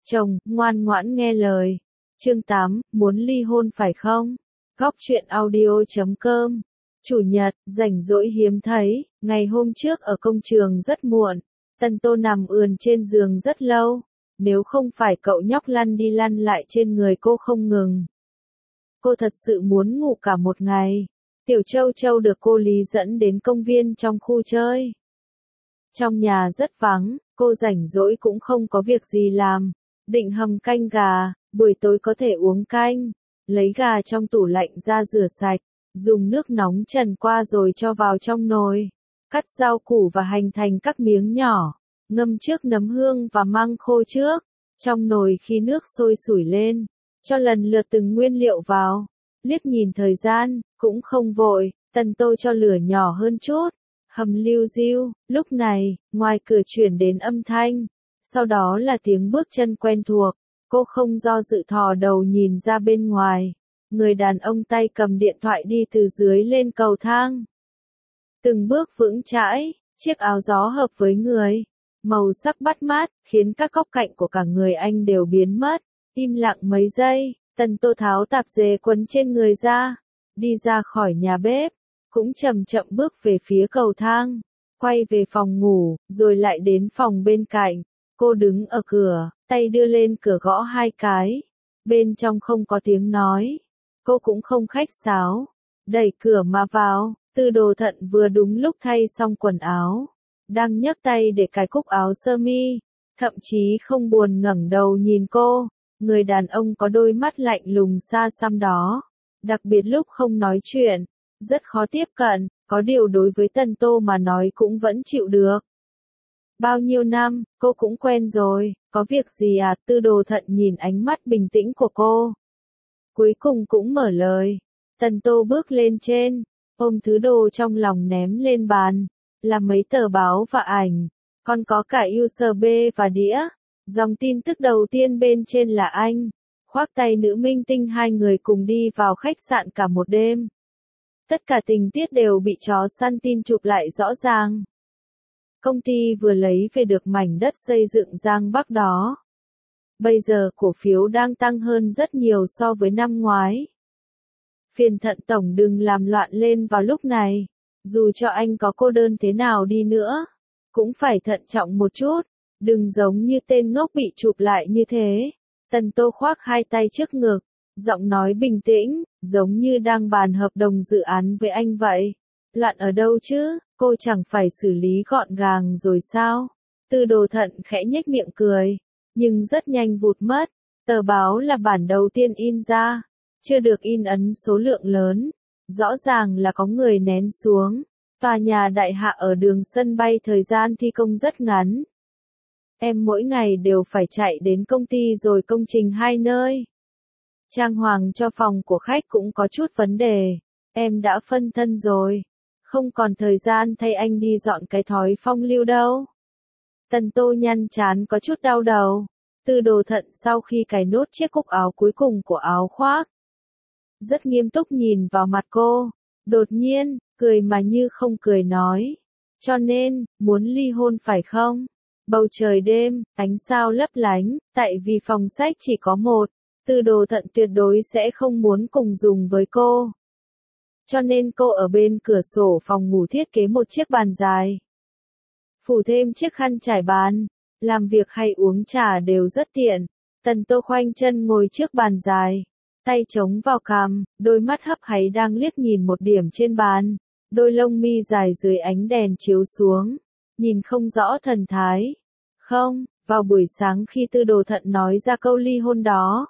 Chồng, ngoan ngoãn nghe lời. Chương 8, muốn ly hôn phải không? Góc truyện audio.com. Chủ nhật, rảnh rỗi hiếm thấy, ngày hôm trước ở công trường rất muộn. Tân Tô nằm ườn trên giường rất lâu. Nếu không phải cậu nhóc lăn đi lăn lại trên người cô không ngừng. Cô thật sự muốn ngủ cả một ngày. Tiểu Châu Châu được cô Lý dẫn đến công viên trong khu chơi. Trong nhà rất vắng, cô rảnh rỗi cũng không có việc gì làm. Định hầm canh gà, buổi tối có thể uống canh. Lấy gà trong tủ lạnh ra rửa sạch, dùng nước nóng trần qua rồi cho vào trong nồi. Cắt rau củ và hành thành các miếng nhỏ. Ngâm trước nấm hương và măng khô trước. Trong nồi khi nước sôi sủi lên, cho lần lượt từng nguyên liệu vào. Liếc nhìn thời gian, cũng không vội, Tân Tô cho lửa nhỏ hơn chút. Hầm liu riu, lúc này, ngoài cửa chuyển đến âm thanh. Sau đó là tiếng bước chân quen thuộc. Cô không do dự thò đầu nhìn ra bên ngoài. Người đàn ông tay cầm điện thoại đi từ dưới lên cầu thang. Từng bước vững chãi, chiếc áo gió hợp với người. Màu sắc bắt mắt, khiến các góc cạnh của cả người anh đều biến mất. Im lặng mấy giây, Tân Tô tháo tạp dề quấn trên người ra. Đi ra khỏi nhà bếp, cũng chậm chậm bước về phía cầu thang. Quay về phòng ngủ, rồi lại đến phòng bên cạnh. Cô đứng ở cửa, tay đưa lên cửa gõ 2 cái. Bên trong không có tiếng nói. Cô cũng không khách sáo. Đẩy cửa mà vào, Tư Đồ Thận vừa đúng lúc thay xong quần áo. Đang nhấc tay để cài cúc áo sơ mi. Thậm chí không buồn ngẩng đầu nhìn cô. Người đàn ông có đôi mắt lạnh lùng xa xăm đó. Đặc biệt lúc không nói chuyện. Rất khó tiếp cận, có điều đối với Tân Tô mà nói cũng vẫn chịu được. Bao nhiêu năm, cô cũng quen rồi, có việc gì à? Tư Đồ Thận nhìn ánh mắt bình tĩnh của cô. Cuối cùng cũng mở lời. Tân Tô bước lên trên, ôm thứ đồ trong lòng ném lên bàn. Là mấy tờ báo và ảnh, còn có cả USB và đĩa. Dòng tin tức đầu tiên bên trên là anh. Khoác tay nữ minh tinh, hai người cùng đi vào khách sạn cả một đêm. Tất cả tình tiết đều bị chó săn tin chụp lại rõ ràng. Công ty vừa lấy về được mảnh đất xây dựng Giang Bắc đó. Bây giờ cổ phiếu đang tăng hơn rất nhiều so với năm ngoái. Phiền Thận tổng đừng làm loạn lên vào lúc này. Dù cho anh có cô đơn thế nào đi nữa, cũng phải thận trọng một chút. Đừng giống như tên ngốc bị chụp lại như thế. Tân Tô khoác 2 tay trước ngực, giọng nói bình tĩnh, giống như đang bàn hợp đồng dự án với anh vậy. Loạn ở đâu chứ, cô chẳng phải xử lý gọn gàng rồi sao? Tư Đồ Thận khẽ nhếch miệng cười, nhưng rất nhanh vụt mất. Tờ báo là bản đầu tiên in ra, chưa được in ấn số lượng lớn. Rõ ràng là có người nén xuống. Tòa nhà đại hạ ở đường sân bay thời gian thi công rất ngắn. Em mỗi ngày đều phải chạy đến công ty rồi công trình 2 nơi. Trang hoàng cho phòng của khách cũng có chút vấn đề. Em đã phân thân rồi. Không còn thời gian thay anh đi dọn cái thói phong lưu đâu. Tân Tô nhăn trán có chút đau đầu. Tư Đồ Thận sau khi cài nốt chiếc cúc áo cuối cùng của áo khoác, rất nghiêm túc nhìn vào mặt cô. Đột nhiên, cười mà như không cười nói. Cho nên, muốn ly hôn phải không? Bầu trời đêm, ánh sao lấp lánh, tại vì phòng sách chỉ có một. Tư Đồ Thận tuyệt đối sẽ không muốn cùng dùng với cô. Cho nên cô ở bên cửa sổ phòng ngủ thiết kế một chiếc bàn dài. Phủ thêm chiếc khăn trải bàn. Làm việc hay uống trà đều rất tiện. Tân Tô khoanh chân ngồi trước bàn dài. Tay chống vào cằm, đôi mắt hấp háy đang liếc nhìn một điểm trên bàn. Đôi lông mi dài dưới ánh đèn chiếu xuống. Nhìn không rõ thần thái. Không, vào buổi sáng khi Tư Đồ Thận nói ra câu ly hôn đó,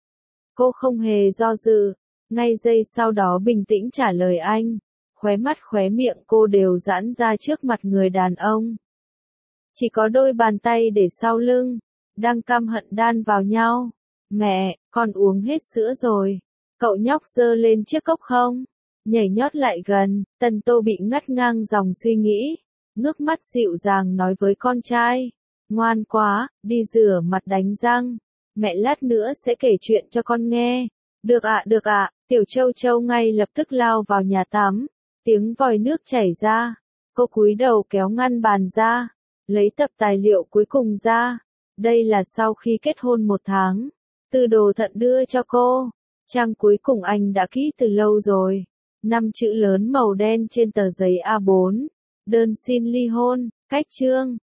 cô không hề do dự. Ngay giây sau đó bình tĩnh trả lời anh. Khóe mắt khóe miệng cô đều giãn ra trước mặt người đàn ông. Chỉ có đôi bàn tay để sau lưng, đang căm hận đan vào nhau. Mẹ, con uống hết sữa rồi. Cậu nhóc giơ lên chiếc cốc không, nhảy nhót lại gần. Tân Tô bị ngắt ngang dòng suy nghĩ. Ngước mắt dịu dàng nói với con trai. Ngoan quá, đi rửa mặt đánh răng. Mẹ lát nữa sẽ kể chuyện cho con nghe. Được ạ, được ạ. Tiểu Châu Châu ngay lập tức lao vào nhà tắm. Tiếng vòi nước chảy ra. Cô cúi đầu kéo ngăn bàn ra. Lấy tập tài liệu cuối cùng ra. Đây là sau khi kết hôn 1 tháng. Từ đồ thận đưa cho cô. Trang cuối cùng anh đã ký từ lâu rồi. 5 chữ lớn màu đen trên tờ giấy A4. Đơn xin ly hôn, cách chương.